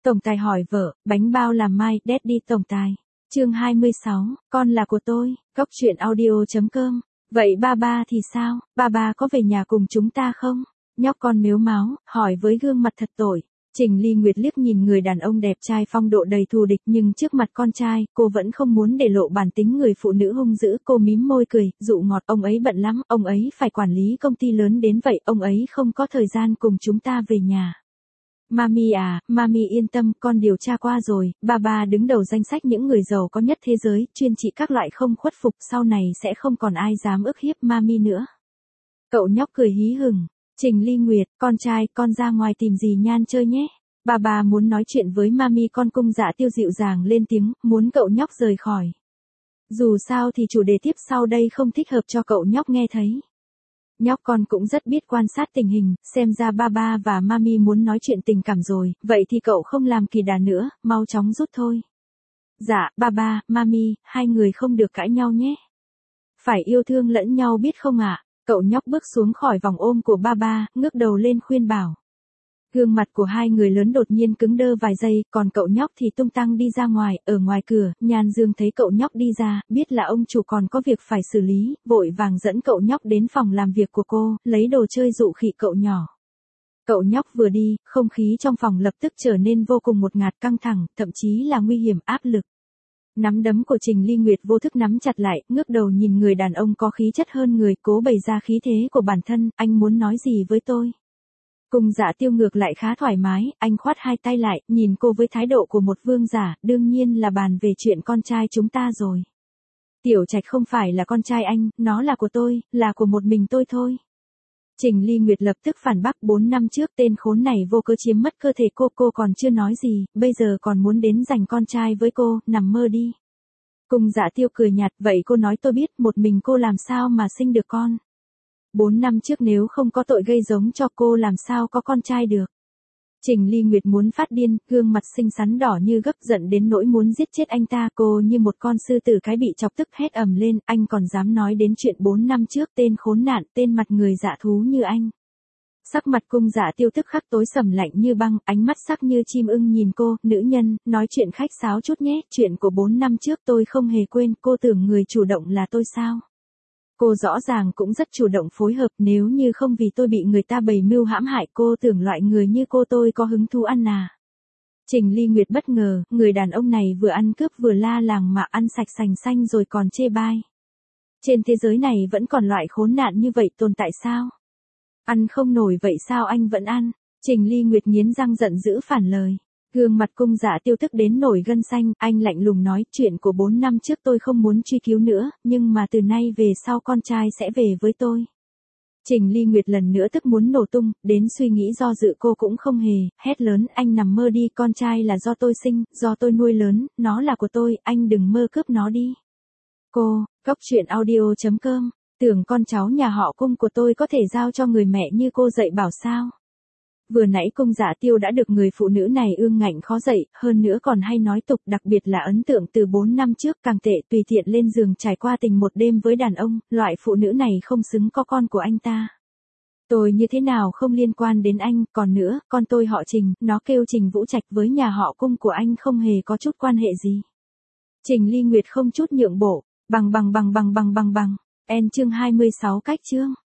Tổng tài hỏi vợ, bánh bao làm mai, Daddy tổng tài. Chương 26, con là của tôi, góc truyện audio.com. Vậy ba thì sao, ba có về nhà cùng chúng ta không? Nhóc con mếu máo, hỏi với gương mặt thật tội. Trình Ly Nguyệt liếc nhìn người đàn ông đẹp trai phong độ đầy thù địch nhưng trước mặt con trai, cô vẫn không muốn để lộ bản tính người phụ nữ hung dữ. Cô mím môi cười, dụ ngọt, ông ấy bận lắm, ông ấy phải quản lý công ty lớn đến vậy, ông ấy không có thời gian cùng chúng ta về nhà. Mami à, Mami yên tâm, con điều tra qua rồi, ba đứng đầu danh sách những người giàu có nhất thế giới, chuyên trị các loại không khuất phục, sau này sẽ không còn ai dám ức hiếp Mami nữa. Cậu nhóc cười hí hửng. Trình Ly Nguyệt, con trai, con ra ngoài tìm gì nhan chơi nhé. Ba muốn nói chuyện với Mami. Con Cung Dạ Tiêu dịu dàng lên tiếng, muốn cậu nhóc rời khỏi. Dù sao thì chủ đề tiếp sau đây không thích hợp cho cậu nhóc nghe thấy. Nhóc con cũng rất biết quan sát tình hình, xem ra ba và Mami muốn nói chuyện tình cảm rồi, vậy thì cậu không làm kỳ đà nữa, mau chóng rút thôi. Dạ, ba, Mami, hai người không được cãi nhau nhé. Phải yêu thương lẫn nhau biết không ạ? Cậu nhóc bước xuống khỏi vòng ôm của ba, ngước đầu lên khuyên bảo. Gương mặt của hai người lớn đột nhiên cứng đơ vài giây, còn cậu nhóc thì tung tăng đi ra ngoài. Ở ngoài cửa, Nhan Dương thấy cậu nhóc đi ra, biết là ông chủ còn có việc phải xử lý, vội vàng dẫn cậu nhóc đến phòng làm việc của cô, lấy đồ chơi dụ khỉ cậu nhỏ. Cậu nhóc vừa đi, không khí trong phòng lập tức trở nên vô cùng ngột ngạt căng thẳng, thậm chí là nguy hiểm áp lực. Nắm đấm của Trình Ly Nguyệt vô thức nắm chặt lại, ngước đầu nhìn người đàn ông có khí chất hơn người, cố bày ra khí thế của bản thân, anh muốn nói gì với tôi? Cung Dạ Tiêu ngược lại khá thoải mái, anh khoát hai tay lại, nhìn cô với thái độ của một vương giả, đương nhiên là bàn về chuyện con trai chúng ta rồi. Tiểu Trạch không phải là con trai anh, nó là của tôi, là của một mình tôi thôi. Trình Ly Nguyệt lập tức phản bác, 4 năm trước tên khốn này vô cớ chiếm mất cơ thể cô còn chưa nói gì, bây giờ còn muốn đến giành con trai với cô, nằm mơ đi. Cung Dạ Tiêu cười nhạt, vậy cô nói tôi biết, một mình cô làm sao mà sinh được con. 4 năm trước nếu không có tội gây giống cho cô làm sao có con trai được. Trình Ly Nguyệt muốn phát điên, gương mặt xinh xắn đỏ như gấp, giận đến nỗi muốn giết chết anh ta. Cô như một con sư tử cái bị chọc tức hét ầm lên, anh còn dám nói đến chuyện 4 năm trước, tên khốn nạn, tên mặt người dạ thú như anh. Sắc mặt Cung Dạ Tiêu tức khắc tối sầm lạnh như băng, ánh mắt sắc như chim ưng nhìn cô, nữ nhân, nói chuyện khách sáo chút nhé, chuyện của 4 năm trước tôi không hề quên, cô tưởng người chủ động là tôi sao? Cô rõ ràng cũng rất chủ động phối hợp, nếu như không vì tôi bị người ta bày mưu hãm hại, cô tưởng loại người như cô tôi có hứng thú ăn à. Trình Ly Nguyệt bất ngờ, người đàn ông này vừa ăn cướp vừa la làng mà ăn sạch sành xanh rồi còn chê bai. Trên thế giới này vẫn còn loại khốn nạn như vậy tồn tại sao? Ăn không nổi vậy sao anh vẫn ăn? Trình Ly Nguyệt nghiến răng giận dữ phản lời. Gương mặt Cung Dạ Tiêu tức đến nổi gân xanh, anh lạnh lùng nói, chuyện của 4 năm trước tôi không muốn truy cứu nữa, nhưng mà từ nay về sau con trai sẽ về với tôi. Trình Ly Nguyệt lần nữa tức muốn nổ tung, đến suy nghĩ do dự cô cũng không hề, hét lớn, anh nằm mơ đi, con trai là do tôi sinh, do tôi nuôi lớn, nó là của tôi, anh đừng mơ cướp nó đi. Cô, góc truyện audio.com, tưởng con cháu nhà họ Cung của tôi có thể giao cho người mẹ như cô dạy bảo sao? Vừa nãy Cung Dạ Tiêu đã được người phụ nữ này ương ngạnh khó dậy, hơn nữa còn hay nói tục, đặc biệt là ấn tượng từ 4 năm trước càng tệ, tùy tiện lên giường trải qua tình một đêm với đàn ông, loại phụ nữ này không xứng có con của anh ta. Tôi như thế nào không liên quan đến anh, còn nữa, con tôi họ Trình, nó kêu Trình Vũ Trạch, với nhà họ Cung của anh không hề có chút quan hệ gì. Trình Ly Nguyệt không chút nhượng bộ, bằng. Chương 26 cách chương.